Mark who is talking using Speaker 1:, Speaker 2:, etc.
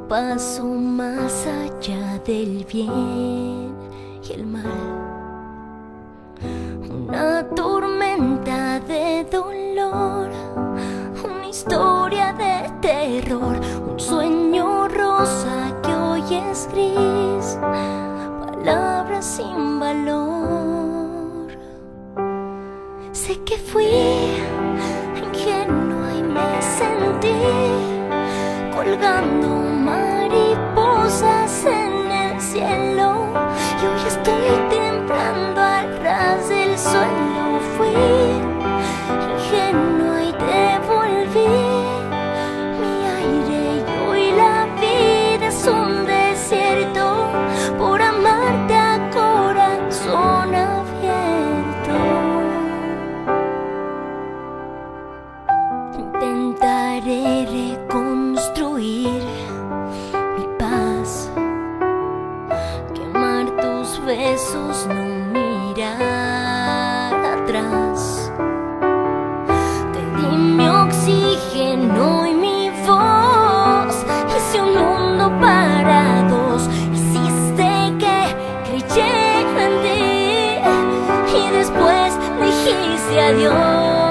Speaker 1: paso más allá del bien y el mal. Una tormenta de dolor, una historia de terror, un sueño rosa que hoy es gris, palabras sin valor. Sé que fui ingenua y me sentí colgando mariposas en el cielo, y hoy estoy temblando al ras del suelo. Fui ingenua y devolví mi aire, y hoy la vida es un desierto por amarte a corazón abierto. Intentaré reconstruir mi paz, quemar tus besos, no mirar atrás. Te di mi oxígeno y mi voz, hice un mundo para dos. Hiciste que creyera en ti y después dijiste adiós.